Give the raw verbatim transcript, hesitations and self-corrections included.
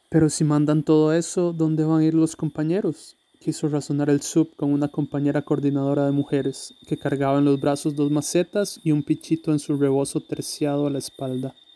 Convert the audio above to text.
Pero si mandan todo eso, ¿dónde van a ir los compañeros? Quiso razonar el sub con una compañera coordinadora de mujeres, que cargaba en los brazos dos macetas y un pichito en su rebozo terciado a la espalda.